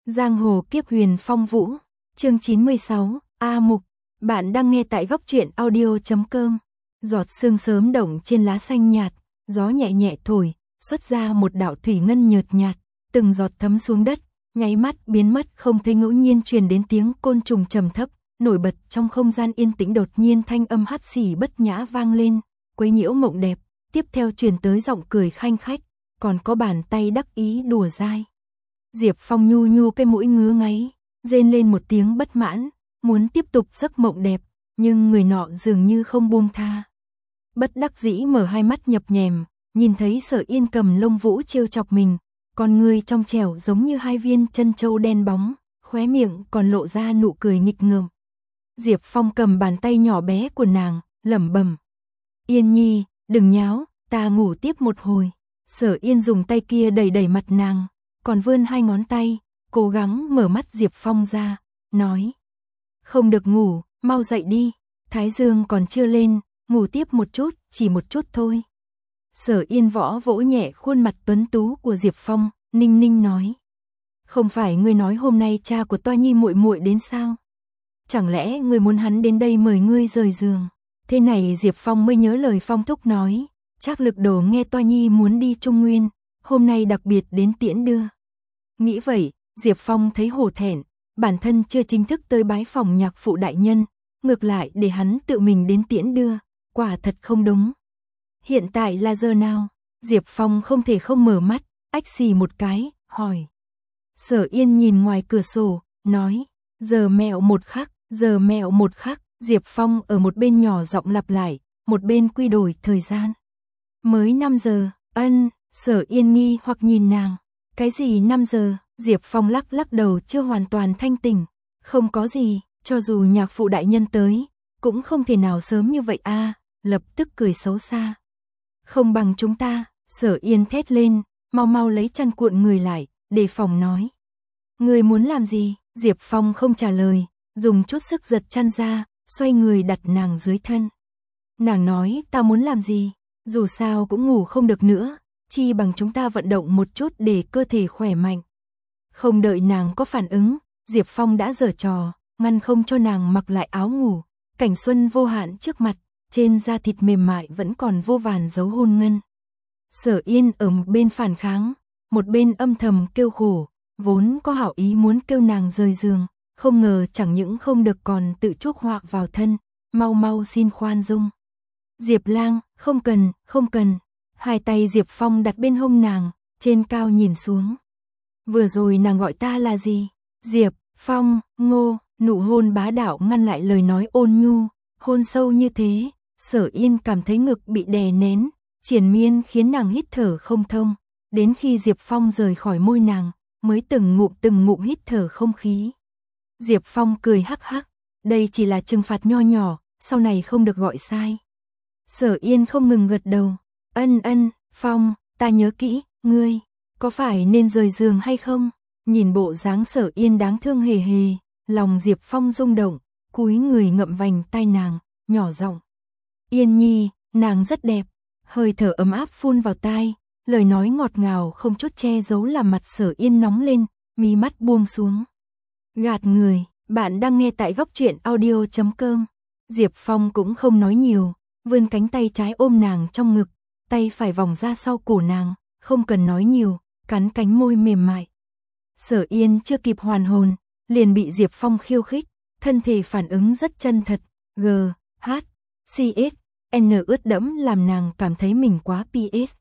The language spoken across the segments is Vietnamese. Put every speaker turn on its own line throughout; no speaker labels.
Giang hồ kiếp huyền phong vũ, chương 96, A Mục, bạn đang nghe tại góc truyện audio.com. Giọt sương sớm động trên lá xanh nhạt, gió nhẹ nhẹ thổi, xuất ra một đạo thủy ngân nhợt nhạt, từng giọt thấm xuống đất, nháy mắt biến mất không thấy. Ngẫu nhiên truyền đến tiếng côn trùng trầm thấp, nổi bật trong không gian yên tĩnh. Đột nhiên thanh âm hắt xì bất nhã vang lên, quấy nhiễu mộng đẹp, tiếp theo truyền tới giọng cười khanh khách, còn có bàn tay đắc ý đùa dai. Diệp Phong nhu nhu cái mũi ngứa ngáy, rên lên một tiếng bất mãn, muốn tiếp tục giấc mộng đẹp, nhưng người nọ dường như không buông tha. Bất đắc dĩ mở hai mắt nhập nhèm, nhìn thấy Sở Yên cầm lông vũ trêu chọc mình, con người trong trẻo giống như hai viên chân châu đen bóng, khóe miệng còn lộ ra nụ cười nghịch ngợm. Diệp Phong cầm bàn tay nhỏ bé của nàng, lẩm bẩm: "Yên nhi, đừng nháo, ta ngủ tiếp một hồi." Sở Yên dùng tay kia đẩy đẩy mặt nàng, còn vươn hai ngón tay, cố gắng mở mắt Diệp Phong ra, nói: "Không được ngủ, mau dậy đi, thái dương còn chưa lên, ngủ tiếp một chút, chỉ một chút thôi." Sở Yên vỗ nhẹ khuôn mặt tuấn tú của Diệp Phong, ninh ninh nói: "Không phải ngươi nói hôm nay cha của Toa Nhi muội muội đến sao? Chẳng lẽ ngươi muốn hắn đến đây mời ngươi rời giường?" Thế này Diệp Phong mới nhớ lời Phong thúc nói, Trác Lực Đồ nghe Toa Nhi muốn đi Trung Nguyên, hôm nay đặc biệt đến tiễn đưa. Nghĩ vậy, Diệp Phong thấy hổ thẹn, bản thân chưa chính thức tới bái phòng nhạc phụ đại nhân, ngược lại để hắn tự mình đến tiễn đưa, quả thật không đúng. Hiện tại là giờ nào? Diệp Phong không thể không mở mắt, ách xì một cái, hỏi. Sở Yên nhìn ngoài cửa sổ, nói: "Giờ mẹo một khắc, giờ mẹo một khắc." Diệp Phong ở một bên nhỏ giọng lặp lại, một bên quy đổi thời gian. "Mới 5 giờ." "Ân." Sở Yên nghi hoặc nhìn nàng. "Cái gì 5 giờ?" Diệp Phong lắc lắc đầu, chưa hoàn toàn thanh tỉnh. "Không có gì, cho dù nhạc phụ đại nhân tới, cũng không thể nào sớm như vậy a." Lập tức cười xấu xa. "Không bằng chúng ta." Sở Yên thét lên, mau mau lấy chăn cuộn người lại, đề phòng nói. "Ngươi muốn làm gì?" Diệp Phong không trả lời, dùng chút sức giật chăn ra, xoay người đặt nàng dưới thân. Nàng nói: "Ta muốn làm gì? Dù sao cũng ngủ không được nữa, chi bằng chúng ta vận động một chút để cơ thể khỏe mạnh." Không đợi nàng có phản ứng, Diệp Phong đã giở trò, ngăn không cho nàng mặc lại áo ngủ. Cảnh xuân vô hạn trước mặt, trên da thịt mềm mại vẫn còn vô vàn dấu hôn ngân. Sở Yên ở một bên phản kháng, một bên âm thầm kêu khổ, vốn có hảo ý muốn kêu nàng rời giường, không ngờ chẳng những không được còn tự chuốc họa vào thân, mau mau xin khoan dung. "Diệp Lang, không cần, không cần." Hai tay Diệp Phong đặt bên hông nàng, trên cao nhìn xuống. "Vừa rồi nàng gọi ta là gì?" "Diệp Phong, Ngô." Nụ hôn bá đạo ngăn lại lời nói ôn nhu, hôn sâu như thế, Sở Yên cảm thấy ngực bị đè nén, triền miên khiến nàng hít thở không thông, đến khi Diệp Phong rời khỏi môi nàng, mới từng ngụm hít thở không khí. Diệp Phong cười hắc hắc, đây chỉ là trừng phạt nho nhỏ, sau này không được gọi sai. Sở Yên không ngừng gật đầu, ân, Phong, ta nhớ kỹ, ngươi, có phải nên rời giường hay không?" Nhìn bộ dáng Sở Yên đáng thương hề hề, lòng Diệp Phong rung động, cúi người ngậm vành tai nàng, nhỏ giọng: "Yên nhi, nàng rất đẹp." Hơi thở ấm áp phun vào tai, lời nói ngọt ngào không chút che giấu làm mặt Sở Yên nóng lên, mí mắt buông xuống. Gạt người, bạn đang nghe tại góc truyện audio.com. Diệp Phong cũng không nói nhiều, vươn cánh tay trái ôm nàng trong ngực, tay phải vòng ra sau cổ nàng, không cần nói nhiều, cắn cánh môi mềm mại. Sở Yên chưa kịp hoàn hồn, liền bị Diệp Phong khiêu khích, thân thể phản ứng rất chân thật, GHCSN ướt đẫm làm nàng cảm thấy mình quá PS.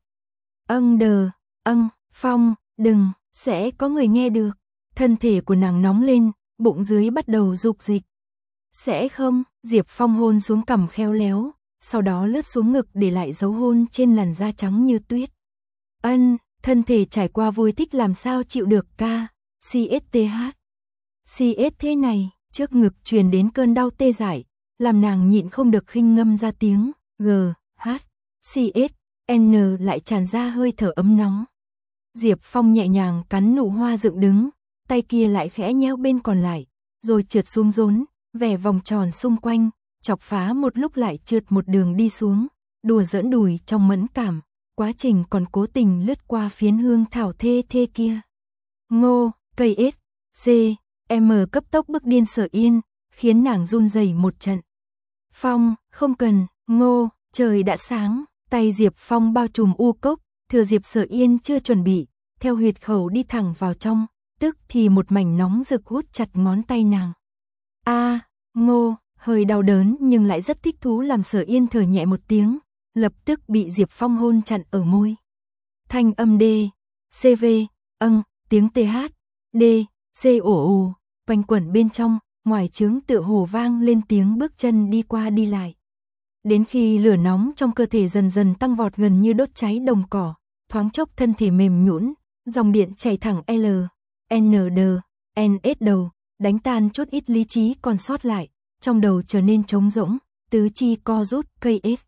Phong, đừng, sẽ có người nghe được." Thân thể của nàng nóng lên, bụng dưới bắt đầu dục dịch. "Sẽ không." Diệp Phong hôn xuống cằm khéo léo, sau đó lướt xuống ngực để lại dấu hôn trên làn da trắng như tuyết. Thân thể trải qua vui thích làm sao chịu được CSTH. CS thế này, trước ngực truyền đến cơn đau tê dại, làm nàng nhịn không được khinh ngâm ra tiếng GHCSN, lại tràn ra hơi thở ấm nóng. Diệp Phong nhẹ nhàng cắn nụ hoa dựng đứng, tay kia lại khẽ nhéo bên còn lại, rồi trượt xuống rốn, vẽ vòng tròn xung quanh, chọc phá một lúc lại trượt một đường đi xuống, đùa giỡn đùi trong mẫn cảm, quá trình còn cố tình lướt qua phiến hương thảo thê thê kia. Ngô, cây S, M cấp tốc bước điên Sở Yên, khiến nàng run rẩy một trận. Phong, không cần, Ngô, trời đã sáng, tay Diệp Phong bao trùm u cốc, thừa dịp Sở Yên chưa chuẩn bị, theo huyệt khẩu đi thẳng vào trong, tức thì một mảnh nóng rực hút chặt ngón tay nàng. Ngô, hơi đau đớn nhưng lại rất thích thú làm Sở Yên thở nhẹ một tiếng, lập tức bị Diệp Phong hôn chặn ở môi. Thanh âm D, CV, tiếng TH, D, C ổ ù, quanh quẩn bên trong, ngoài trướng tựa hồ vang lên tiếng bước chân đi qua đi lại. Đến khi lửa nóng trong cơ thể dần dần tăng vọt gần như đốt cháy đồng cỏ, thoáng chốc thân thể mềm nhũn, dòng điện chảy thẳng L, N, D, NS đầu, đánh tan chút ít lý trí còn sót lại, trong đầu trở nên trống rỗng, tứ chi co rút, KS.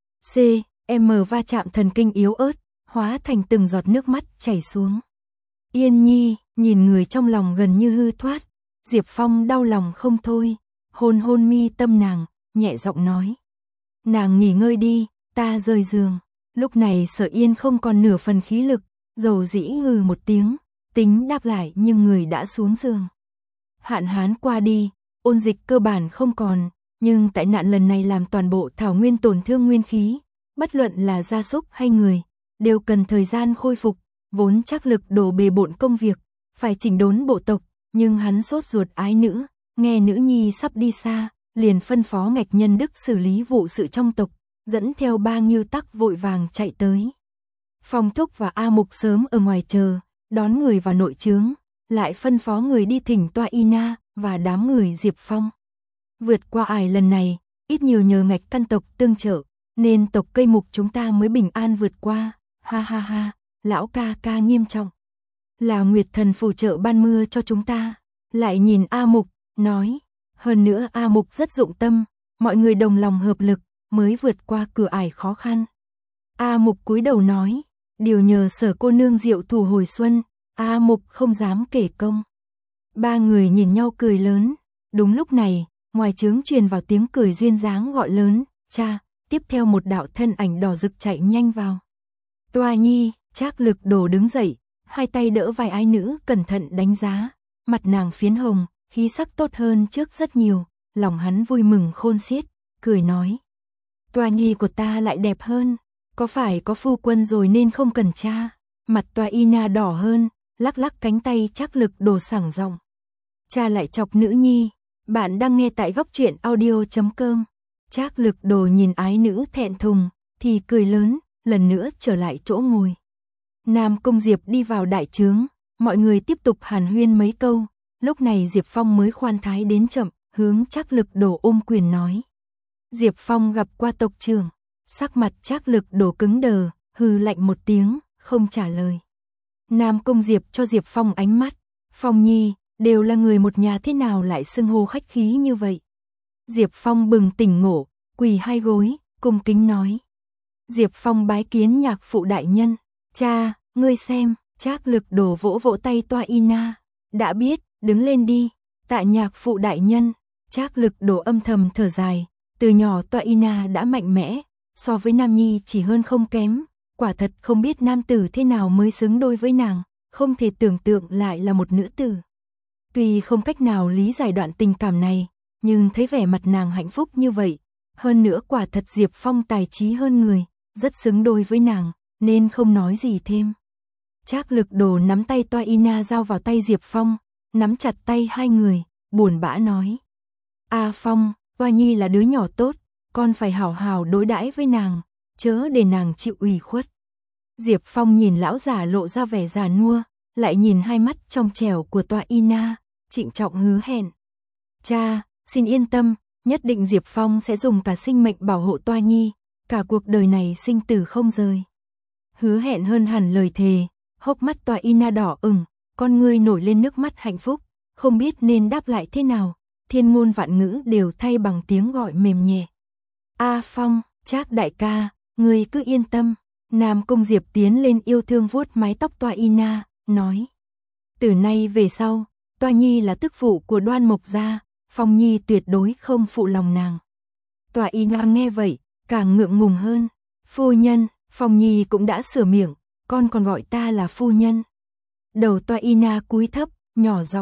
M va chạm thần kinh yếu ớt, hóa thành từng giọt nước mắt chảy xuống. Yên Nhi, nhìn người trong lòng gần như hư thoát, Diệp Phong đau lòng không thôi, hôn hôn mi tâm nàng, nhẹ giọng nói. Nàng nghỉ ngơi đi, ta rời giường. Lúc này Sở Yên không còn nửa phần khí lực, dầu dĩ hừ một tiếng, tính đáp lại nhưng người đã xuống giường. Hạn hán qua đi, ôn dịch cơ bản không còn, nhưng tại nạn lần này làm toàn bộ thảo nguyên tổn thương nguyên khí, bất luận là gia súc hay người, đều cần thời gian khôi phục, vốn Trác Lực đổ bề bộn công việc, phải chỉnh đốn bộ tộc, nhưng hắn sốt ruột ái nữ, nghe nữ nhi sắp đi xa, liền phân phó Ngạch Nhân Đức xử lý vụ sự trong tộc, dẫn theo 3 ngưu tắc vội vàng chạy tới. Phong Thúc và A Mục sớm ở ngoài chờ, đón người vào nội trướng, lại phân phó người đi thỉnh Toa Ina và đám người Diệp Phong. Vượt qua ải lần này, ít nhiều nhờ Ngạch căn tộc tương trợ, nên tộc Cây Mục chúng ta mới bình an vượt qua. Ha ha ha, lão ca ca nghiêm trọng. Là Nguyệt Thần phù trợ ban mưa cho chúng ta. Lại nhìn A Mục, nói, hơn nữa A Mục rất dụng tâm, mọi người đồng lòng hợp lực, mới vượt qua cửa ải khó khăn. A Mục cúi đầu nói, điều nhờ Sở cô nương diệu thủ hồi xuân, A Mục không dám kể công. 3 người nhìn nhau cười lớn, đúng lúc này, ngoài trướng truyền vào tiếng cười duyên dáng gọi lớn, cha, tiếp theo một đạo thân ảnh đỏ rực chạy nhanh vào. Toa Nhi, Trác Lực đổ đứng dậy, hai tay đỡ vai ái nữ cẩn thận đánh giá, mặt nàng phiến hồng, khí sắc tốt hơn trước rất nhiều, lòng hắn vui mừng khôn xiết, cười nói. Toa Nhi của ta lại đẹp hơn, có phải có phu quân rồi nên không cần cha. Mặt Toa Ina đỏ hơn, lắc lắc cánh tay Trác Lực đổ sảng giọng. Cha lại chọc nữ nhi, bạn đang nghe tại góc truyện audio.com. Trác Lực đồ nhìn ái nữ thẹn thùng, thì cười lớn, lần nữa trở lại chỗ ngồi. Nam Công Diệp đi vào đại trướng, mọi người tiếp tục hàn huyên mấy câu, lúc này Diệp Phong mới khoan thái đến chậm, hướng Trác Lực đồ ôm quyền nói. Diệp Phong gặp qua tộc trưởng, sắc mặt Trác Lực đồ cứng đờ, hừ lạnh một tiếng, không trả lời. Nam Công Diệp cho Diệp Phong ánh mắt, Phong Nhi, đều là người một nhà thế nào lại xưng hô khách khí như vậy. Diệp Phong bừng tỉnh ngộ, quỳ hai gối, cung kính nói. Diệp Phong bái kiến nhạc phụ đại nhân, cha, ngươi xem, Trác Lực đồ vỗ vỗ tay Toa Ina, đã biết, đứng lên đi, tạ nhạc phụ đại nhân. Trác Lực đồ âm thầm thở dài, từ nhỏ Toa Ina đã mạnh mẽ, so với Nam Nhi chỉ hơn không kém, quả thật không biết nam tử thế nào mới xứng đôi với nàng, không thể tưởng tượng lại là một nữ tử. Tuy không cách nào lý giải đoạn tình cảm này, nhưng thấy vẻ mặt nàng hạnh phúc như vậy, hơn nữa quả thật Diệp Phong tài trí hơn người, rất xứng đôi với nàng, nên không nói gì thêm. Trác Lực đồ nắm tay Toa Ina giao vào tay Diệp Phong, nắm chặt tay hai người, buồn bã nói. A Phong, Toa Nhi là đứa nhỏ tốt, con phải hảo hảo đối đãi với nàng, chớ để nàng chịu ủy khuất. Diệp Phong nhìn lão già lộ ra vẻ già nua, lại nhìn hai mắt trong trẻo của Toa Ina, trịnh trọng hứa hẹn. Cha, xin yên tâm, nhất định Diệp Phong sẽ dùng cả sinh mệnh bảo hộ Toa Nhi, cả cuộc đời này sinh tử không rời. Hứa hẹn hơn hẳn lời thề, hốc mắt Toa Ina đỏ ửng, con ngươi nổi lên nước mắt hạnh phúc, không biết nên đáp lại thế nào, thiên ngôn vạn ngữ đều thay bằng tiếng gọi mềm nhẹ. A Phong, Trác đại ca, ngươi cứ yên tâm. Nam Công Diệp tiến lên yêu thương vuốt mái tóc Toa Ina, nói. Từ nay về sau, Toa Nhi là tức phụ của Đoan Mộc gia, Phong Nhi tuyệt đối không phụ lòng nàng. Toa Ina nghe vậy, càng ngượng ngùng hơn. Phu nhân, Phong Nhi cũng đã sửa miệng, con còn gọi ta là phu nhân. Đầu Toa Ina cúi thấp, nhỏ giọng.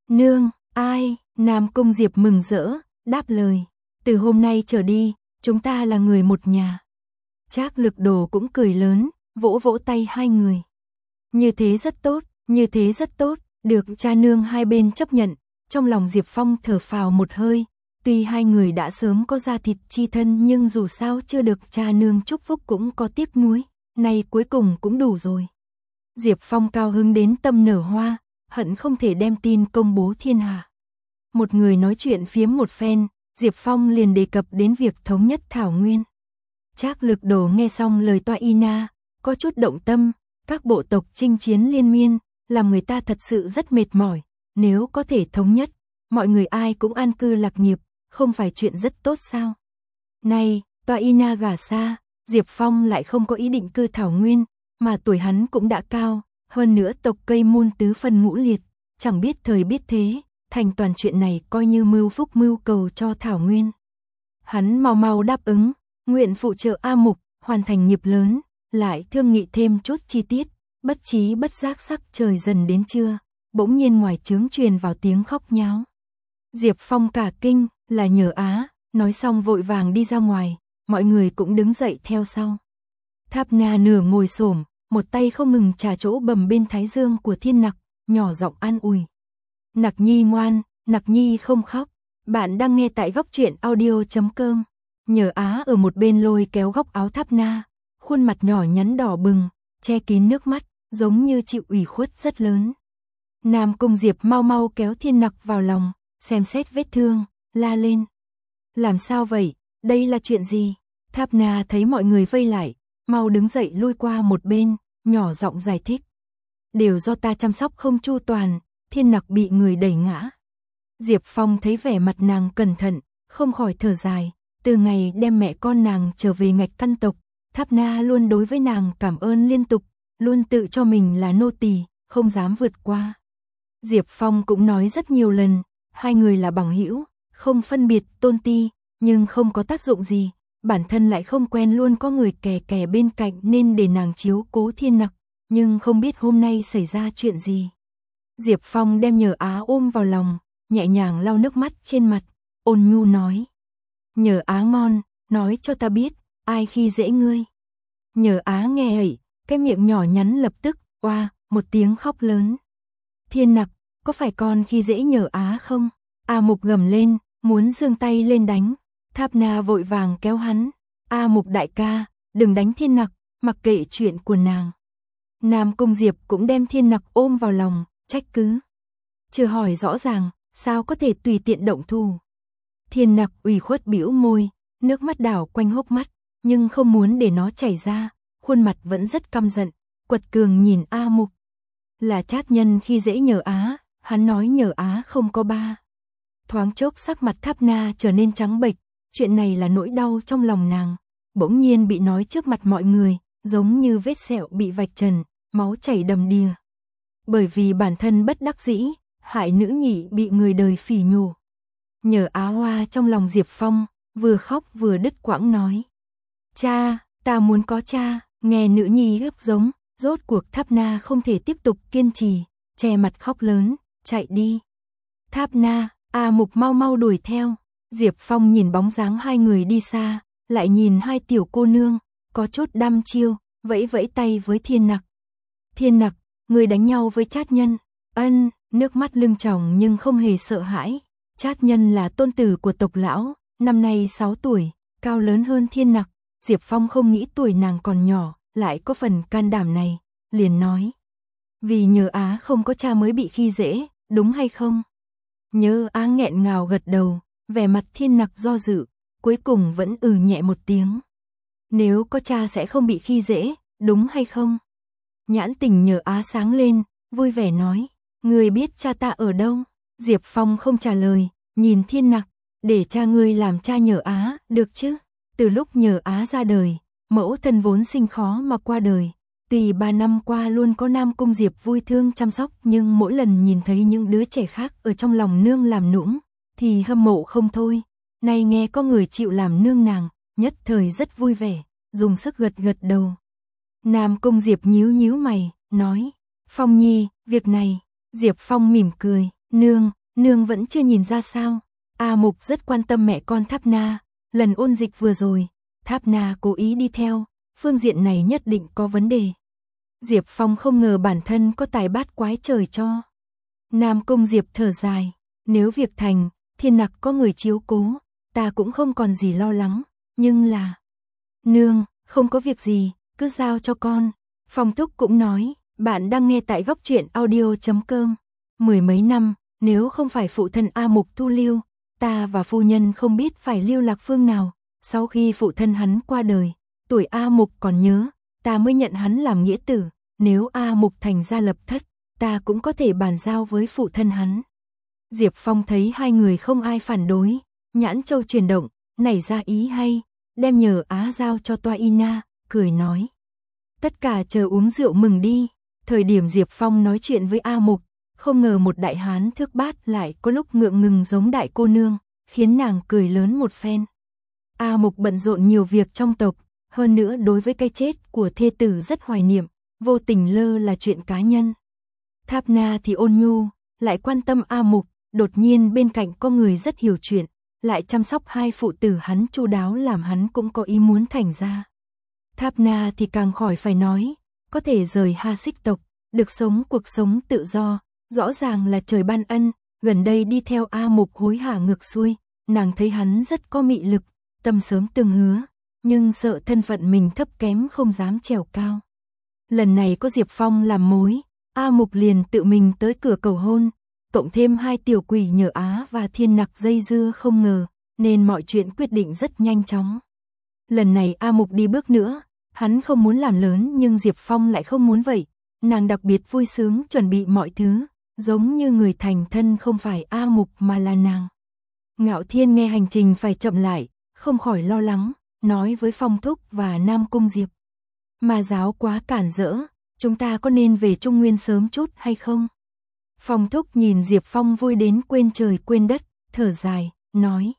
Nương, ai? Nam Cung Diệp mừng rỡ, đáp lời. Từ hôm nay trở đi, chúng ta là người một nhà. Trác Lực Đồ cũng cười lớn, vỗ vỗ tay hai người. Như thế rất tốt, như thế rất tốt, được cha nương hai bên chấp nhận. Trong lòng Diệp Phong thở phào một hơi, tuy hai người đã sớm có da thịt chi thân nhưng dù sao chưa được cha nương chúc phúc cũng có tiếc nuối, nay cuối cùng cũng đủ rồi. Diệp Phong cao hứng đến tâm nở hoa, hận không thể đem tin công bố thiên hạ. Một người nói chuyện phiếm một phen, Diệp Phong liền đề cập đến việc thống nhất Thảo Nguyên. Trác Lực Đồ nghe xong lời Toa Y Na, có chút động tâm, các bộ tộc chinh chiến liên miên, làm người ta thật sự rất mệt mỏi, nếu có thể thống nhất, mọi người ai cũng an cư lạc nghiệp, không phải chuyện rất tốt sao? Này, Toa Y Na gả xa, Diệp Phong lại không có ý định cư Thảo Nguyên, mà tuổi hắn cũng đã cao, hơn nữa tộc Cây Môn tứ phân ngũ liệt, chẳng biết thời biết thế, thành toàn chuyện này coi như mưu phúc mưu cầu cho Thảo Nguyên. Hắn mau mau đáp ứng, nguyện phụ trợ A Mục, hoàn thành nghiệp lớn, lại thương nghị thêm chút chi tiết, bất trí bất giác sắc trời dần đến trưa, bỗng nhiên ngoài trướng truyền vào tiếng khóc nháo. Diệp Phong cả kinh, là Nhờ Á, nói xong vội vàng đi ra ngoài, mọi người cũng đứng dậy theo sau. Tháp Na nửa ngồi xổm, một tay không ngừng chà chỗ bầm bên thái dương của Thiên Nặc, nhỏ giọng an ủi. Nặc nhi ngoan, Nặc nhi không khóc. Bạn đang nghe tại góc truyện audio.com. Nhờ Á ở một bên lôi kéo góc áo Tháp Na, khuôn mặt nhỏ nhắn đỏ bừng, che kín nước mắt, giống như chịu ủy khuất rất lớn. Nam Cung Diệp mau mau kéo Thiên Nặc vào lòng, xem xét vết thương, la lên. Làm sao vậy, đây là chuyện gì? Tháp Na thấy mọi người vây lại, mau đứng dậy lui qua một bên, nhỏ giọng giải thích. Đều do ta chăm sóc không chu toàn, Thiên Nặc bị người đẩy ngã. Diệp Phong thấy vẻ mặt nàng cẩn thận, không khỏi thở dài, từ ngày đem mẹ con nàng trở về ngạch căn tộc, Tháp Na luôn đối với nàng cảm ơn liên tục, luôn tự cho mình là nô tỳ, không dám vượt qua. Diệp Phong cũng nói rất nhiều lần, hai người là bằng hữu, không phân biệt tôn ti, nhưng không có tác dụng gì, bản thân lại không quen luôn có người kè kè bên cạnh nên để nàng chiếu cố Thiên Nặc, nhưng không biết hôm nay xảy ra chuyện gì. Diệp Phong đem Nhờ Á ôm vào lòng, nhẹ nhàng lau nước mắt trên mặt, ôn nhu nói. Nhờ Á ngon, nói cho ta biết, ai khi dễ ngươi. Nhờ Á nghe ẩy, cái miệng nhỏ nhắn lập tức, oa, một tiếng khóc lớn. Thiên Nặc, có phải con khi dễ Nhờ Á không? A Mục gầm lên, muốn giương tay lên đánh. Tháp Na vội vàng kéo hắn. A Mục đại ca, đừng đánh Thiên Nặc, mặc kệ chuyện của nàng. Nam Cung Diệp cũng đem Thiên Nặc ôm vào lòng, trách cứ. Chưa hỏi rõ ràng, sao có thể tùy tiện động thủ. Thiên Nặc ủy khuất bĩu môi, nước mắt đảo quanh hốc mắt, nhưng không muốn để nó chảy ra, khuôn mặt vẫn rất căm giận, quật cường nhìn A Mục. Là Trát Nhân khi dễ Nhờ Á, hắn nói Nhờ Á không có ba. Thoáng chốc sắc mặt Tháp Na trở nên trắng bệch, chuyện này là nỗi đau trong lòng nàng, bỗng nhiên bị nói trước mặt mọi người, giống như vết sẹo bị vạch trần, máu chảy đầm đìa. Bởi vì bản thân bất đắc dĩ, hại nữ nhị bị người đời phỉ nhổ. Nhờ Á hoa trong lòng Diệp Phong, vừa khóc vừa đứt quãng nói. Cha, ta muốn có cha, nghe nữ nhi gấp giống, rốt cuộc Tháp Na không thể tiếp tục kiên trì, che mặt khóc lớn, chạy đi. Tháp Na, A Mục mau mau đuổi theo. Diệp Phong nhìn bóng dáng hai người đi xa, lại nhìn hai tiểu cô nương, có chút đăm chiêu, vẫy vẫy tay với Thiên Nặc. Thiên Nặc, người đánh nhau với Trát Nhân. Ân, nước mắt lưng tròng nhưng không hề sợ hãi. Trát Nhân là tôn tử của tộc lão, năm nay 6 tuổi, cao lớn hơn Thiên Nặc. Diệp Phong không nghĩ tuổi nàng còn nhỏ, lại có phần can đảm này, liền nói. Vì Nhờ Á không có cha mới bị khi dễ, đúng hay không? Nhờ Á nghẹn ngào gật đầu, vẻ mặt Thiên Nặc do dự, cuối cùng vẫn nhẹ một tiếng. Nếu có cha sẽ không bị khi dễ, đúng hay không? Nhãn tình Nhờ Á sáng lên, vui vẻ nói. Người biết cha ta ở đâu? Diệp Phong không trả lời, nhìn Thiên Nặc, để cha ngươi làm cha Nhờ Á, được chứ? Từ lúc Nhờ Á ra đời, mẫu thân vốn sinh khó mà qua đời. Tuy 3 năm qua luôn có Nam Cung Diệp vui thương chăm sóc, nhưng mỗi lần nhìn thấy những đứa trẻ khác ở trong lòng nương làm nũng, thì hâm mộ không thôi. Nay nghe có người chịu làm nương nàng, nhất thời rất vui vẻ, dùng sức gật gật đầu. Nam Cung Diệp nhíu nhíu mày, nói. Phong Nhi, việc này. Diệp Phong mỉm cười, nương, Nương vẫn chưa nhìn ra sao? A Mục rất quan tâm mẹ con Tháp Na, lần ôn dịch vừa rồi, Tháp Na cố ý đi theo, phương diện này nhất định có vấn đề. Diệp Phong không ngờ bản thân có tài bát quái trời cho. Nam Cung Diệp thở dài, nếu việc thành, Thiên Nặc có người chiếu cố, ta cũng không còn gì lo lắng, nhưng là... Nương, không có việc gì, cứ giao cho con. Phong Thúc cũng nói, bạn đang nghe tại góc truyện audio.com. Mười mấy năm, nếu không phải phụ thân A Mục thu lưu, ta và phu nhân không biết phải lưu lạc phương nào. Sau khi phụ thân hắn qua đời, tuổi A Mục còn nhớ, ta mới nhận hắn làm nghĩa tử. Nếu A Mục thành gia lập thất, ta cũng có thể bàn giao với phụ thân hắn. Diệp Phong thấy hai người không ai phản đối, nhãn châu chuyển động, nảy ra ý hay, đem nhờ Á giao cho Toa Ina, cười nói. Tất cả chờ uống rượu mừng đi. Thời điểm Diệp Phong nói chuyện với A Mục, không ngờ một đại hán thước bát lại có lúc ngượng ngừng giống đại cô nương, khiến nàng cười lớn một phen. A Mục bận rộn nhiều việc trong tộc, hơn nữa đối với cái chết của thê tử rất hoài niệm, vô tình lơ là chuyện cá nhân. Tháp Na thì ôn nhu, lại quan tâm A Mục, đột nhiên bên cạnh có người rất hiểu chuyện, lại chăm sóc hai phụ tử hắn chu đáo làm hắn cũng có ý muốn thành ra. Tháp Na thì càng khỏi phải nói, có thể rời Ha Xích tộc, được sống cuộc sống tự do, rõ ràng là trời ban ân, gần đây đi theo A Mục hối hả ngược xuôi, nàng thấy hắn rất có mị lực, tâm sớm từng hứa, nhưng sợ thân phận mình thấp kém không dám trèo cao. Lần này có Diệp Phong làm mối, A Mục liền tự mình tới cửa cầu hôn, cộng thêm hai tiểu quỷ nhờ Á và Thiên Nặc dây dưa không ngờ, nên mọi chuyện quyết định rất nhanh chóng. Lần này A Mục đi bước nữa, hắn không muốn làm lớn nhưng Diệp Phong lại không muốn vậy, nàng đặc biệt vui sướng chuẩn bị mọi thứ, giống như người thành thân không phải A Mục mà là nàng. Ngạo Thiên nghe hành trình phải chậm lại, không khỏi lo lắng, nói với Phong Thúc và Nam Cung Diệp. Mà giáo quá cản rỡ, chúng ta có nên về Trung Nguyên sớm chút hay không? Phong Thúc nhìn Diệp Phong vui đến quên trời quên đất, thở dài, nói.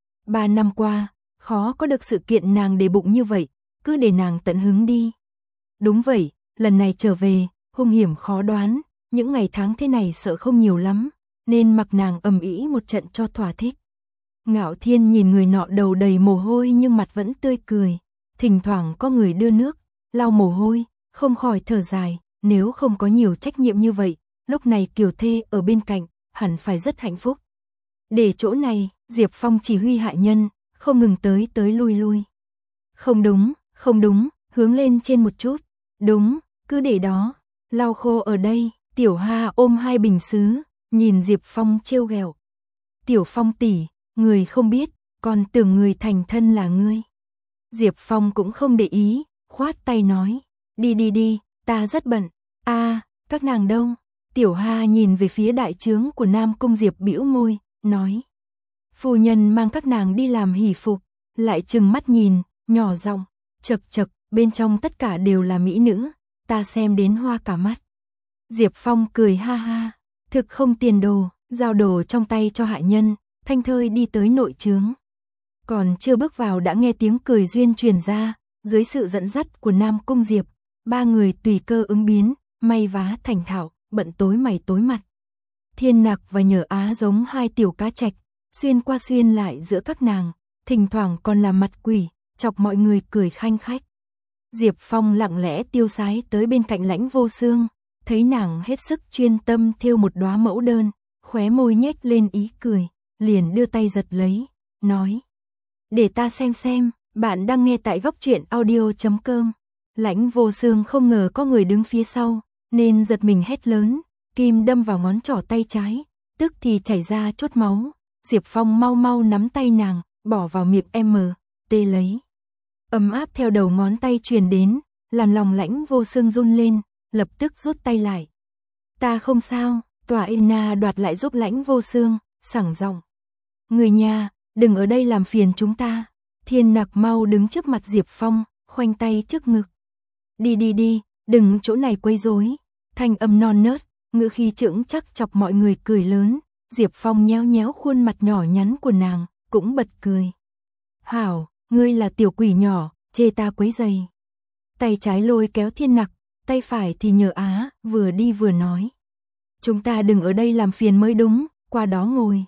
3 năm qua, khó có được sự kiện nàng để bụng như vậy, cứ để nàng tận hứng đi. Đúng vậy, lần này trở về, hung hiểm khó đoán, những ngày tháng thế này sợ không nhiều lắm, nên mặc nàng ầm ĩ một trận cho thỏa thích. Ngạo Thiên nhìn người nọ đầu đầy mồ hôi nhưng mặt vẫn tươi cười, thỉnh thoảng có người đưa nước, lau mồ hôi, không khỏi thở dài, nếu không có nhiều trách nhiệm như vậy, lúc này Kiều Thê ở bên cạnh, hẳn phải rất hạnh phúc. Để chỗ này, Diệp Phong chỉ huy hạ nhân, không ngừng tới lui lui. Không đúng, hướng lên trên một chút. Đúng, cứ để đó, lau khô ở đây. Tiểu Ha ôm hai bình sứ, nhìn Diệp Phong trêu ghẹo. Tiểu Phong tỷ, người không biết, còn tưởng người thành thân là ngươi. Diệp Phong cũng không để ý, khoát tay nói, đi, ta rất bận. Các nàng đâu? Tiểu Ha nhìn về phía đại trướng của Nam Cung Diệp bĩu môi, nói. Phu nhân mang các nàng đi làm hỷ phục, lại trừng mắt nhìn, nhỏ giọng, chật, bên trong tất cả đều là mỹ nữ, ta xem đến hoa cả mắt. Diệp Phong cười ha ha, thực không tiền đồ, giao đồ trong tay cho hạ nhân, thanh thơi đi tới nội trướng. Còn chưa bước vào đã nghe tiếng cười duyên truyền ra, dưới sự dẫn dắt của Nam Cung Diệp, ba người tùy cơ ứng biến, may vá thành thạo, bận tối mày tối mặt. Thiên Nặc và Nhờ Á giống hai tiểu cá trạch, xuyên qua xuyên lại giữa các nàng, thỉnh thoảng còn làm mặt quỷ, chọc mọi người cười khanh khách. Diệp Phong lặng lẽ tiêu sái tới bên cạnh Lãnh Vô Xương, thấy nàng hết sức chuyên tâm thêu một đóa mẫu đơn, khóe môi nhếch lên ý cười, liền đưa tay giật lấy, nói. Để ta xem, bạn đang nghe tại góc truyện audio.com. Lãnh Vô Xương không ngờ có người đứng phía sau, nên giật mình hét lớn, kim đâm vào ngón trỏ tay trái, tức thì chảy ra chút máu. Diệp Phong mau nắm tay nàng, bỏ vào miệng tê lấy. Ấm áp theo đầu ngón tay truyền đến, làm lòng Lãnh Vô Xương run lên, lập tức rút tay lại. Ta không sao, Tòa Ina đoạt lại giúp Lãnh Vô Xương, sảng giọng. Người nhà, đừng ở đây làm phiền chúng ta. Thiên Nặc mau đứng trước mặt Diệp Phong, khoanh tay trước ngực. Đi, đừng chỗ này quấy rối. Thanh âm non nớt, ngữ khí chững chắc chọc mọi người cười lớn. Diệp Phong nhéo khuôn mặt nhỏ nhắn của nàng, cũng bật cười. Hảo, ngươi là tiểu quỷ nhỏ, chê ta quấy rầy. Tay trái lôi kéo Thiên Nặc, tay phải thì Nhờ Á, vừa đi vừa nói. Chúng ta đừng ở đây làm phiền mới đúng, qua đó ngồi.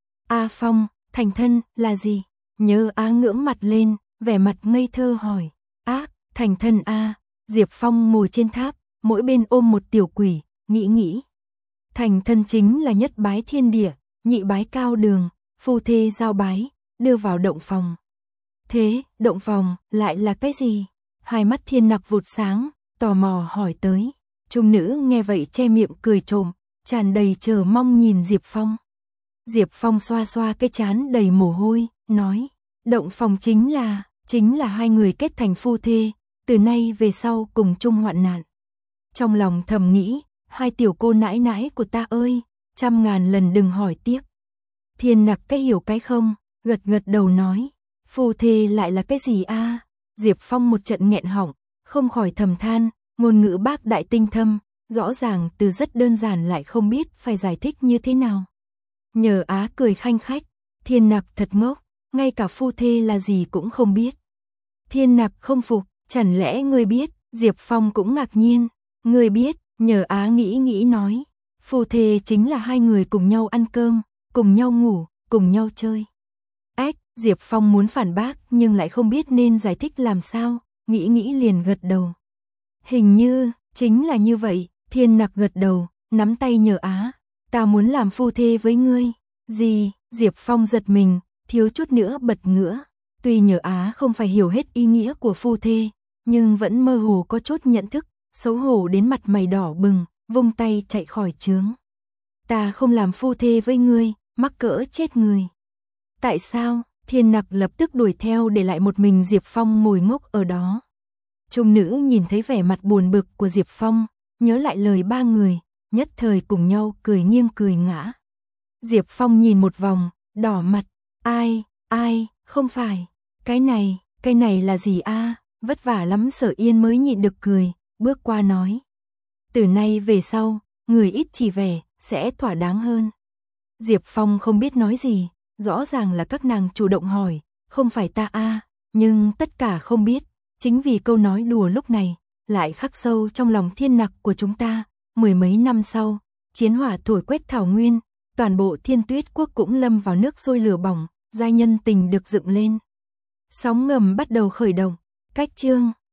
A Phong, thành thân là gì? Nhớ Á ngưỡng mặt lên, vẻ mặt ngây thơ hỏi. Thành thân a. Diệp Phong ngồi trên tháp, mỗi bên ôm một tiểu quỷ, nghĩ. Thành thân chính là nhất bái thiên địa, nhị bái cao đường, phu thê giao bái, đưa vào động phòng. Thế, động phòng, lại là cái gì? Hai mắt Thiên Nặc vụt sáng, tò mò hỏi tới. Trung nữ nghe vậy che miệng cười trộm, tràn đầy chờ mong nhìn Diệp Phong. Diệp Phong xoa xoa cái trán đầy mồ hôi, nói, động phòng chính là hai người kết thành phu thê, từ nay về sau cùng chung hoạn nạn. Trong lòng thầm nghĩ, hai tiểu cô nãi nãi của ta ơi, 100.000 lần đừng hỏi tiếp. Thiên Nặc cái hiểu cái không, gật đầu nói, phu thê lại là cái gì a? Diệp Phong một trận nghẹn họng, không khỏi thầm than, ngôn ngữ bác đại tinh thâm, rõ ràng từ rất đơn giản lại không biết phải giải thích như thế nào. Nhờ Á cười khanh khách, Thiên Nặc thật ngốc, ngay cả phu thê là gì cũng không biết. Thiên Nặc không phục, chẳng lẽ ngươi biết? Diệp Phong cũng ngạc nhiên, ngươi biết? Nhờ Á nghĩ nói, phu thê chính là hai người cùng nhau ăn cơm, cùng nhau ngủ, cùng nhau chơi. Diệp Phong muốn phản bác nhưng lại không biết nên giải thích làm sao, nghĩ liền gật đầu. Hình như, chính là như vậy. Thiên Nặc gật đầu, nắm tay Nhờ Á, ta muốn làm phu thê với ngươi. Gì? Diệp Phong giật mình, thiếu chút nữa bật ngửa. Tuy Nhờ Á không phải hiểu hết ý nghĩa của phu thê, nhưng vẫn mơ hồ có chút nhận thức, xấu hổ đến mặt mày đỏ bừng, vung tay chạy khỏi chướng. Ta không làm phu thê với ngươi, mắc cỡ chết người. Tại sao? Thiên Nặc lập tức đuổi theo để lại một mình Diệp Phong ngồi ngốc ở đó. Trung nữ nhìn thấy vẻ mặt buồn bực của Diệp Phong, nhớ lại lời ba người, nhất thời cùng nhau cười nghiêng cười ngã. Diệp Phong nhìn một vòng, đỏ mặt, ai, không phải, cái này là gì a? Vất vả lắm Sở Yên mới nhịn được cười, bước qua nói. Từ nay về sau, người ít chỉ vẻ, sẽ thỏa đáng hơn. Diệp Phong không biết nói gì, rõ ràng là các nàng chủ động hỏi, không phải ta a, nhưng tất cả không biết, chính vì câu nói đùa lúc này, lại khắc sâu trong lòng Thiên Nặc của chúng ta. Mười mấy năm sau, chiến hỏa thổi quét thảo nguyên, toàn bộ Thiên Tuyết quốc cũng lâm vào nước sôi lửa bỏng, giai nhân tình được dựng lên. Sóng ngầm bắt đầu khởi động, cách chương